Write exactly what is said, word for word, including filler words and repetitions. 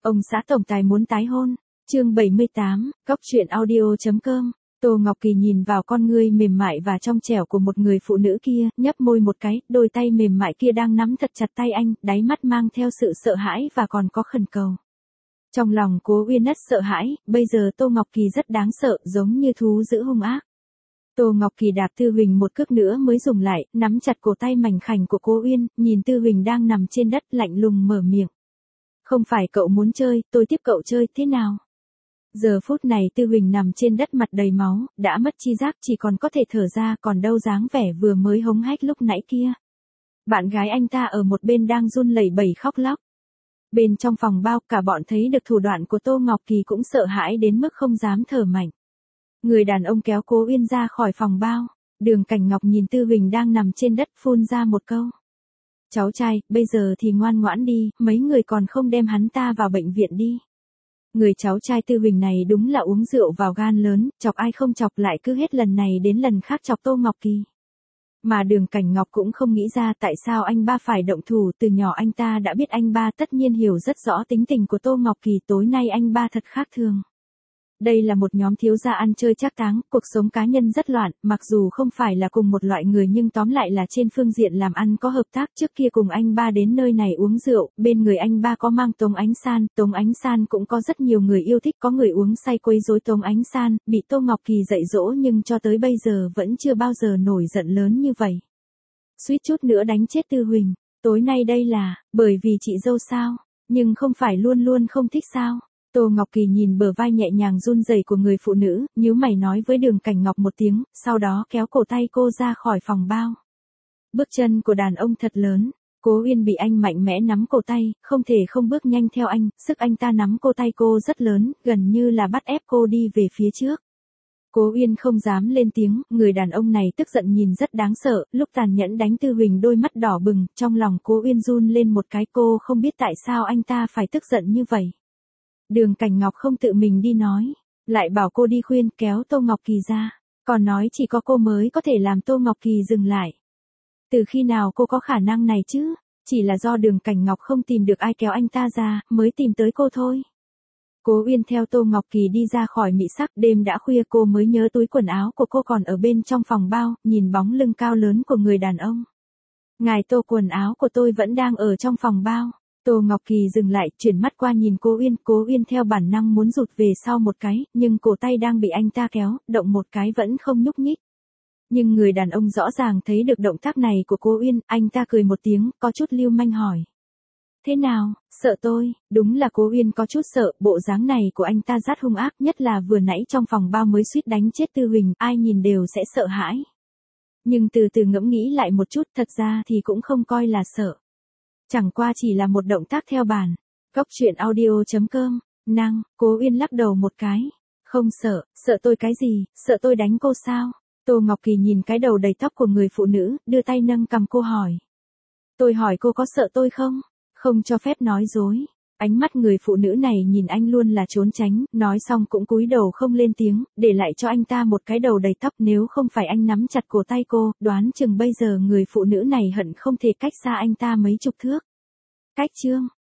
Ông xã tổng tài muốn tái hôn. Chương bảy mươi tám, Góc truyện audio.com. Tô Ngọc Kỳ nhìn vào con ngươi mềm mại và trong trẻo của một người phụ nữ kia, nhấp môi một cái, đôi tay mềm mại kia đang nắm thật chặt tay anh, đáy mắt mang theo sự sợ hãi và còn có khẩn cầu. Trong lòng Cố Uyên rất sợ hãi, bây giờ Tô Ngọc Kỳ rất đáng sợ, giống như thú dữ hung ác. Tô Ngọc Kỳ đạp Tư Huỳnh một cước nữa mới dừng lại, nắm chặt cổ tay mảnh khảnh của Cố Uyên, nhìn Tư Huỳnh đang nằm trên đất lạnh lùng mở miệng. Không phải cậu muốn chơi, tôi tiếp cậu chơi, thế nào? Giờ phút này Tư Huỳnh nằm trên đất mặt đầy máu, đã mất chi giác chỉ còn có thể thở ra, còn đâu dáng vẻ vừa mới hống hách lúc nãy kia. Bạn gái anh ta ở một bên đang run lẩy bẩy khóc lóc. Bên trong phòng bao cả bọn thấy được thủ đoạn của Tô Ngọc Kỳ cũng sợ hãi đến mức không dám thở mạnh. Người đàn ông kéo Cố Uyên ra khỏi phòng bao. Đường Cảnh Ngọc nhìn Tư Huỳnh đang nằm trên đất phun ra một câu. Cháu trai, bây giờ thì ngoan ngoãn đi, mấy người còn không đem hắn ta vào bệnh viện đi. Người cháu trai Tư Huỳnh này đúng là uống rượu vào gan lớn, chọc ai không chọc lại cứ hết lần này đến lần khác chọc Tô Ngọc Kỳ. Mà Đường Cảnh Ngọc cũng không nghĩ ra tại sao anh ba phải động thủ, từ nhỏ anh ta đã biết anh ba tất nhiên hiểu rất rõ tính tình của Tô Ngọc Kỳ, tối nay anh ba thật khác thường. Đây là một nhóm thiếu gia ăn chơi trác táng, cuộc sống cá nhân rất loạn, mặc dù không phải là cùng một loại người nhưng tóm lại là trên phương diện làm ăn có hợp tác. Trước kia cùng anh ba đến nơi này uống rượu, bên người anh ba có mang Tống Ánh San, Tống Ánh San cũng có rất nhiều người yêu thích, có người uống say quấy rối Tống Ánh San, bị Tô Ngọc Kỳ dạy dỗ nhưng cho tới bây giờ vẫn chưa bao giờ nổi giận lớn như vậy. Suýt chút nữa đánh chết Tư Huỳnh, tối nay đây là, bởi vì chị dâu sao, nhưng không phải luôn luôn không thích sao. Tô Ngọc Kỳ nhìn bờ vai nhẹ nhàng run rẩy của người phụ nữ, nhíu mày nói với Đường Cảnh Ngọc một tiếng, sau đó kéo cổ tay cô ra khỏi phòng bao. Bước chân của đàn ông thật lớn, Cố Uyên bị anh mạnh mẽ nắm cổ tay, không thể không bước nhanh theo anh, sức anh ta nắm cô tay cô rất lớn, gần như là bắt ép cô đi về phía trước. Cố Uyên không dám lên tiếng, người đàn ông này tức giận nhìn rất đáng sợ, lúc tàn nhẫn đánh Tư Huỳnh đôi mắt đỏ bừng, trong lòng Cố Uyên run lên một cái, cô không biết tại sao anh ta phải tức giận như vậy. Đường Cảnh Ngọc không tự mình đi nói, lại bảo cô đi khuyên, kéo Tô Ngọc Kỳ ra, còn nói chỉ có cô mới có thể làm Tô Ngọc Kỳ dừng lại. Từ khi nào cô có khả năng này chứ, chỉ là do Đường Cảnh Ngọc không tìm được ai kéo anh ta ra, mới tìm tới cô thôi. Cố Uyên theo Tô Ngọc Kỳ đi ra khỏi mỹ sắc, đêm đã khuya cô mới nhớ túi quần áo của cô còn ở bên trong phòng bao, nhìn bóng lưng cao lớn của người đàn ông. Ngài Tô, quần áo của tôi vẫn đang ở trong phòng bao. Tô Ngọc Kỳ dừng lại, chuyển mắt qua nhìn Cố Uyên, Cố Uyên theo bản năng muốn rụt về sau một cái, nhưng cổ tay đang bị anh ta kéo, động một cái vẫn không nhúc nhích. Nhưng người đàn ông rõ ràng thấy được động tác này của Cố Uyên, anh ta cười một tiếng, có chút lưu manh hỏi. Thế nào, sợ tôi? Đúng là Cố Uyên có chút sợ, bộ dáng này của anh ta rất hung ác, nhất là vừa nãy trong phòng bao mới suýt đánh chết Tư Huỳnh, ai nhìn đều sẽ sợ hãi. Nhưng từ từ ngẫm nghĩ lại một chút, thật ra thì cũng không coi là sợ. Chẳng qua chỉ là một động tác theo bản. Góc truyện audio.com. Năng, Cố Uyên lắc đầu một cái. Không sợ, sợ tôi cái gì, sợ tôi đánh cô sao? Tô Ngọc Kỳ nhìn cái đầu đầy tóc của người phụ nữ, đưa tay nâng cằm cô hỏi. Tôi hỏi cô có sợ tôi không? Không cho phép nói dối. Ánh mắt người phụ nữ này nhìn anh luôn là trốn tránh, nói xong cũng cúi đầu không lên tiếng, để lại cho anh ta một cái đầu đầy tóc, nếu không phải anh nắm chặt cổ tay cô, đoán chừng bây giờ người phụ nữ này hận không thể cách xa anh ta mấy chục thước. Cách chương.